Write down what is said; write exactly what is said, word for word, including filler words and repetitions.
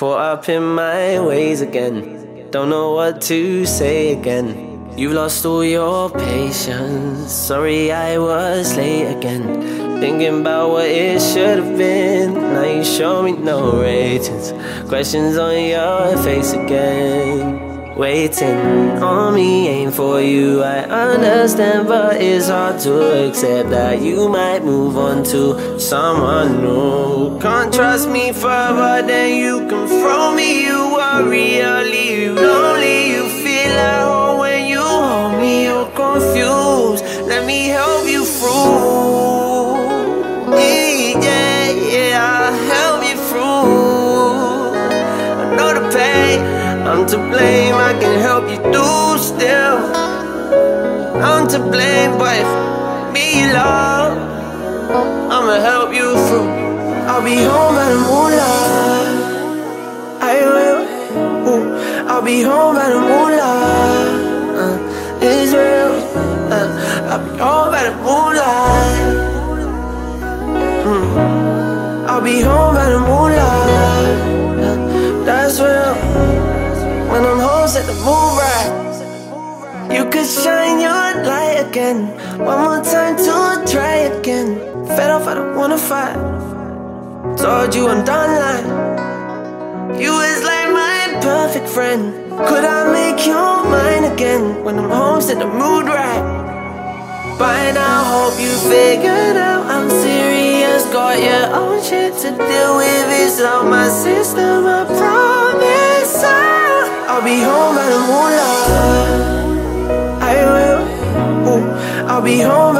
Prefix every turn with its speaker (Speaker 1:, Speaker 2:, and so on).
Speaker 1: Caught up in my ways again, don't know what to say again. You've lost all your patience, sorry I was late again. Thinking about what it should have been, now you show me no ratings. Questions on your face again. Waiting on me ain't for you, I understand, but it's hard to accept that you might move on to someone new. Can't trust me further, then you can throw me. You worry, I'll leave lonely. You feel at home when you hold me, you're confused. Let me help you through. Yeah, yeah, I'll help you through. I know the pain, I'm to blame, I can help you do still. I'm to blame, but if me love, I'ma help you through. I'll be home by the moonlight, I will. Ooh, I'll be home by the moonlight, uh, it's real. uh, I'll be home by the moonlight, mm. I'll be home by the moonlight, uh, that's real. When I'm home, set the mood right. You could shine your light again, one more time to try again. Fed off, I don't wanna fight. Told you I'm done lying. You was like my perfect friend. Could I make you mine again? When I'm home, set the mood right. By now, hope you figured out I'm serious. Got your own shit to deal with. It's on my system, I promise I'll I'll be home by the moonlight, I will. Ooh, I'll be home